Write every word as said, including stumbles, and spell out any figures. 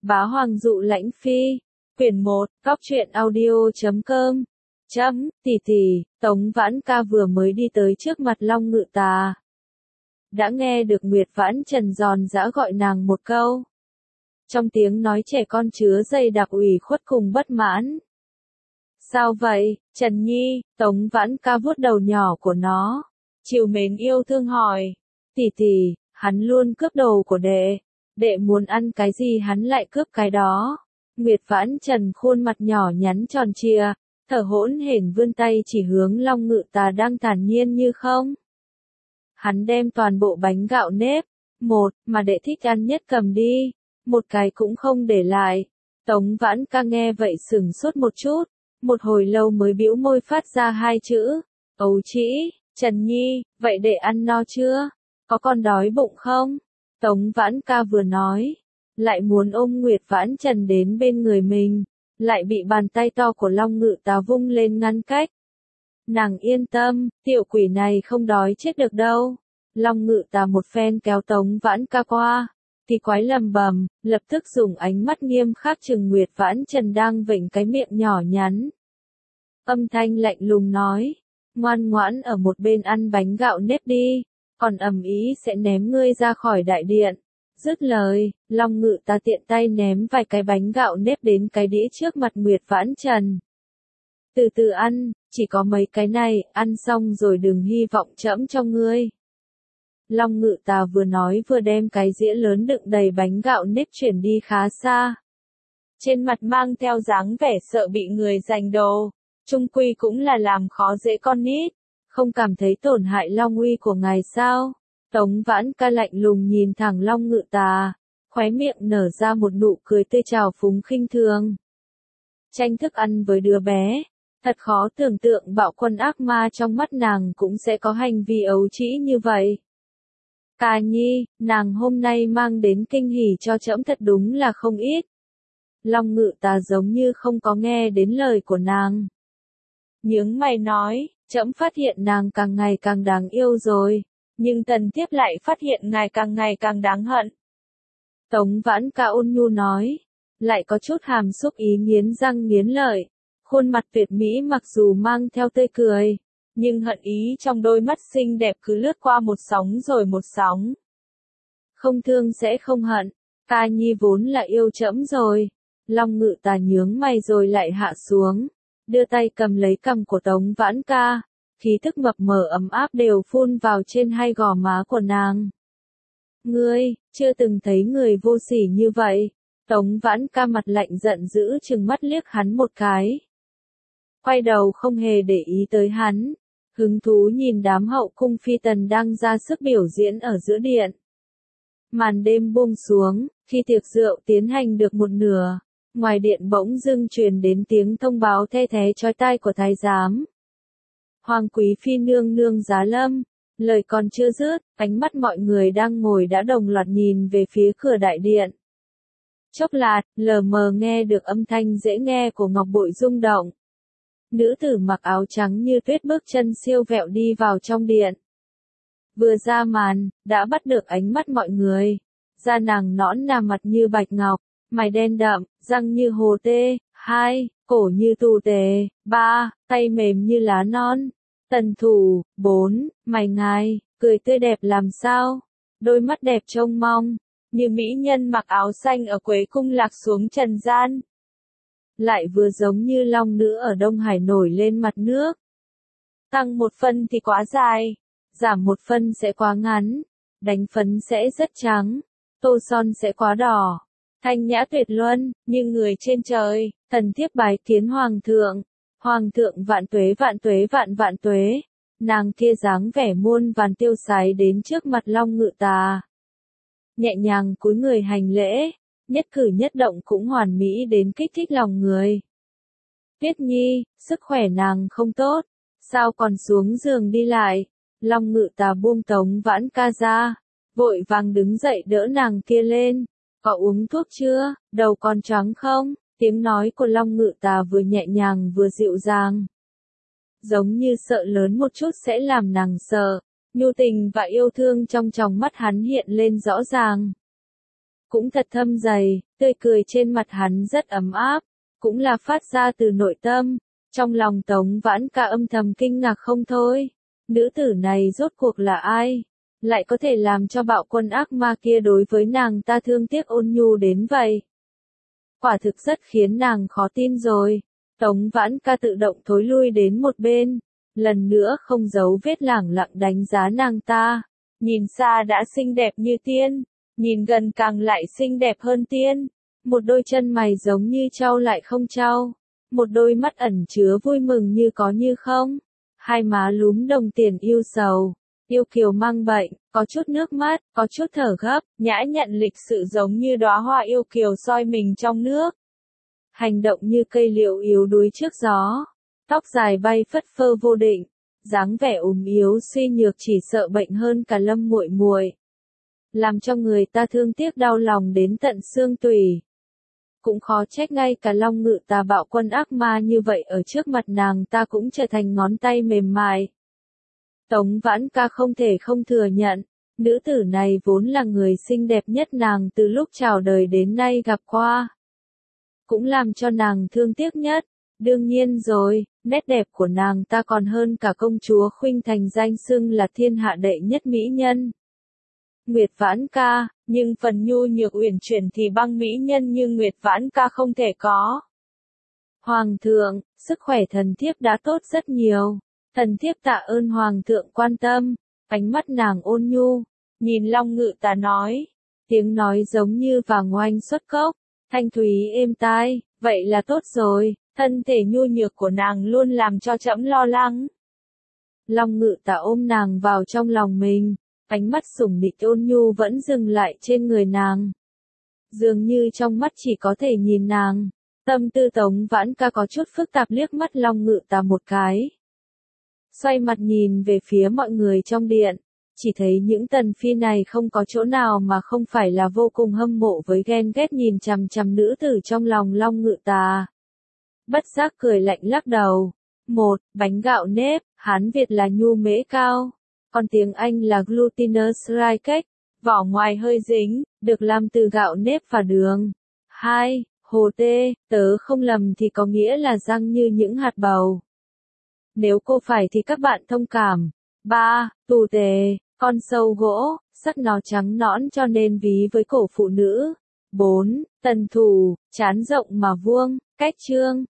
Bá Hoàng dụ lãnh phi. Quyển một, Góc truyện audio chấm com. Chấm, tỷ tỷ, Tống Vãn Ca vừa mới đi tới trước mặt Long Ngự Tà. Đã nghe được Nguyệt Vãn Trần giòn giã gọi nàng một câu. Trong tiếng nói trẻ con chứa dây đặc ủy khuất cùng bất mãn. Sao vậy, Trần Nhi? Tống Vãn Ca vuốt đầu nhỏ của nó. Trìu mến yêu thương hỏi. Tỷ tỷ, hắn luôn cướp đồ của đệ. Đệ muốn ăn cái gì hắn lại cướp cái đó. Nguyệt Vãn Trần khuôn mặt nhỏ nhắn tròn trịa, thở hỗn hển vươn tay chỉ hướng Long Ngự Tà đang thản nhiên như không. Hắn đem toàn bộ bánh gạo nếp, một mà đệ thích ăn nhất cầm đi, một cái cũng không để lại. Tống Vãn Ca nghe vậy sửng sốt một chút, một hồi lâu mới bĩu môi phát ra hai chữ, ấu trĩ. Trần Nhi, vậy đệ ăn no chưa? Có còn đói bụng không? Tống Vãn Ca vừa nói, lại muốn ôm Nguyệt Vãn Trần đến bên người mình, lại bị bàn tay to của Long Ngự Tà vung lên ngăn cách. Nàng yên tâm, tiểu quỷ này không đói chết được đâu. Long Ngự Tà một phen kéo Tống Vãn Ca qua, kỳ quái lầm bầm, lập tức dùng ánh mắt nghiêm khắc trừng Nguyệt Vãn Trần đang vểnh cái miệng nhỏ nhắn. Âm thanh lạnh lùng nói, ngoan ngoãn ở một bên ăn bánh gạo nếp đi, còn ầm ý sẽ ném ngươi ra khỏi đại điện. Dứt lời, Long Ngự Tà tiện tay ném vài cái bánh gạo nếp đến cái đĩa trước mặt Nguyệt Vãn Trần. Từ từ ăn, chỉ có mấy cái này, ăn xong rồi đừng hy vọng trẫm cho ngươi. Long Ngự Tà vừa nói vừa đem cái dĩa lớn đựng đầy bánh gạo nếp chuyển đi khá xa. Trên mặt mang theo dáng vẻ sợ bị người giành đồ, chung quy cũng là làm khó dễ con nít, không cảm thấy tổn hại long uy của ngài sao? Tống Vãn Ca lạnh lùng nhìn thẳng Long Ngự Tà, khóe miệng nở ra một nụ cười tươi trào phúng khinh thường. Tranh thức ăn với đứa bé, thật khó tưởng tượng bạo quân ác ma trong mắt nàng cũng sẽ có hành vi ấu trĩ như vậy. Ca Nhi, nàng hôm nay mang đến kinh hỉ cho trẫm thật đúng là không ít. Long Ngự Tà giống như không có nghe đến lời của nàng. Nhướng mày nói, trẫm phát hiện nàng càng ngày càng đáng yêu rồi, nhưng Tần Thiếp lại phát hiện ngài càng ngày càng đáng hận. Tống Vãn Ca ôn nhu nói, lại có chút hàm xúc ý nghiến răng nghiến lợi, khuôn mặt tuyệt mỹ mặc dù mang theo tươi cười, nhưng hận ý trong đôi mắt xinh đẹp cứ lướt qua một sóng rồi một sóng. Không thương sẽ không hận, Ca Nhi vốn là yêu trẫm rồi. Long Ngự Tà nhướng mày rồi lại hạ xuống, đưa tay cầm lấy cằm của Tống Vãn Ca, khí thức mập mờ ấm áp đều phun vào trên hai gò má của nàng. Ngươi, chưa từng thấy người vô sỉ như vậy. Tống Vãn Ca mặt lạnh giận dữ trừng mắt liếc hắn một cái. Quay đầu không hề để ý tới hắn, hứng thú nhìn đám hậu cung phi tần đang ra sức biểu diễn ở giữa điện. Màn đêm buông xuống, khi tiệc rượu tiến hành được một nửa, ngoài điện bỗng dưng truyền đến tiếng thông báo the thé chói tai của thái giám. Hoàng quý phi nương nương giá lâm, lời còn chưa dứt, ánh mắt mọi người đang ngồi đã đồng loạt nhìn về phía cửa đại điện. Chốc lát, lờ mờ nghe được âm thanh dễ nghe của ngọc bội rung động. Nữ tử mặc áo trắng như tuyết bước chân siêu vẹo đi vào trong điện. Vừa ra màn, đã bắt được ánh mắt mọi người. Da nàng nõn nà mặt như bạch ngọc, mày đen đậm, răng như hồ tê, hai, cổ như tù tề, ba, tay mềm như lá non. Tần thủ, bốn, mày ngài, cười tươi đẹp làm sao, đôi mắt đẹp trông mong, như mỹ nhân mặc áo xanh ở Quế Cung lạc xuống trần gian. Lại vừa giống như long nữ ở Đông Hải nổi lên mặt nước. Tăng một phân thì quá dài, giảm một phân sẽ quá ngắn, đánh phấn sẽ rất trắng, tô son sẽ quá đỏ. Thanh nhã tuyệt luân, như người trên trời. Tần Thiếp bái kiến hoàng thượng. Hoàng thượng vạn tuế vạn tuế vạn vạn tuế. Nàng kia dáng vẻ muôn vàn tiêu sái đến trước mặt Long Ngự Tà. Nhẹ nhàng cúi người hành lễ, nhất cử nhất động cũng hoàn mỹ đến kích thích lòng người. Tuyết Nhi, sức khỏe nàng không tốt, sao còn xuống giường đi lại? Long Ngự Tà buông Tống Vãn Ca ra, vội vàng đứng dậy đỡ nàng kia lên. Có uống thuốc chưa, đầu còn choáng không? Tiếng nói của Long Ngự Tà vừa nhẹ nhàng vừa dịu dàng. Giống như sợ lớn một chút sẽ làm nàng sợ, nhu tình và yêu thương trong tròng mắt hắn hiện lên rõ ràng. cũng thật thâm dày, tươi cười trên mặt hắn rất ấm áp, cũng là phát ra từ nội tâm. Trong lòng Tống Vãn Ca âm thầm kinh ngạc không thôi. Nữ tử này rốt cuộc là ai? Lại có thể làm cho bạo quân ác ma kia đối với nàng ta thương tiếc ôn nhu đến vậy. Quả thực rất khiến nàng khó tin rồi. Tống Vãn Ca tự động thối lui đến một bên. Lần nữa không giấu vết lẳng lặng đánh giá nàng ta. Nhìn xa đã xinh đẹp như tiên. Nhìn gần càng lại xinh đẹp hơn tiên. Một đôi chân mày giống như trao lại không trao. Một đôi mắt ẩn chứa vui mừng như có như không. Hai má lúm đồng tiền yêu sầu. Yêu kiều mang bệnh, có chút nước mắt, có chút thở gấp, nhã nhặn lịch sự giống như đóa hoa yêu kiều soi mình trong nước. Hành động như cây liễu yếu đuối trước gió. Tóc dài bay phất phơ vô định, dáng vẻ ốm yếu suy nhược chỉ sợ bệnh hơn cả Lâm Muội Muội. Làm cho người ta thương tiếc đau lòng đến tận xương tủy. Cũng khó trách ngay cả Long Ngự Tà bạo quân ác ma như vậy ở trước mặt nàng ta cũng trở thành ngón tay mềm mại. Tống Vãn Ca không thể không thừa nhận, nữ tử này vốn là người xinh đẹp nhất nàng từ lúc chào đời đến nay gặp qua. Cũng làm cho nàng thương tiếc nhất, đương nhiên rồi, nét đẹp của nàng ta còn hơn cả công chúa Khuynh Thành danh xưng là thiên hạ đệ nhất mỹ nhân. Nguyệt Vãn Ca, nhưng phần nhu nhược uyển chuyển thì băng mỹ nhân như Nguyệt Vãn Ca không thể có. Hoàng thượng, sức khỏe thần thiếp đã tốt rất nhiều. Thần thiếp tạ ơn Hoàng thượng quan tâm. Ánh mắt nàng ôn nhu, nhìn Long Ngự Tà nói. Tiếng nói giống như vàng oanh xuất cốc, thanh thúy êm tai, vậy là tốt rồi, thân thể nhu nhược của nàng luôn làm cho trẫm lo lắng. Long Ngự Tà ôm nàng vào trong lòng mình, ánh mắt sủng nịch ôn nhu vẫn dừng lại trên người nàng. Dường như trong mắt chỉ có thể nhìn nàng, tâm tư Tống Vãn Ca có chút phức tạp liếc mắt Long Ngự Tà một cái. Xoay mặt nhìn về phía mọi người trong điện, chỉ thấy những tần phi này không có chỗ nào mà không phải là vô cùng hâm mộ với ghen ghét nhìn chằm chằm nữ tử trong lòng Long Ngự Tà. Bất giác cười lạnh lắc đầu. Một, bánh gạo nếp, Hán Việt là nhu mễ cao, còn tiếng Anh là glutinous rye cake, vỏ ngoài hơi dính, được làm từ gạo nếp và đường. Hai, hồ tê, tớ không lầm thì có nghĩa là răng như những hạt bầu. Nếu cô phải thì các bạn thông cảm. Ba, tù tề, con sâu gỗ, sắc nó trắng nõn cho nên ví với cổ phụ nữ. Bốn, tần thủ, trán rộng mà vuông, cách trương,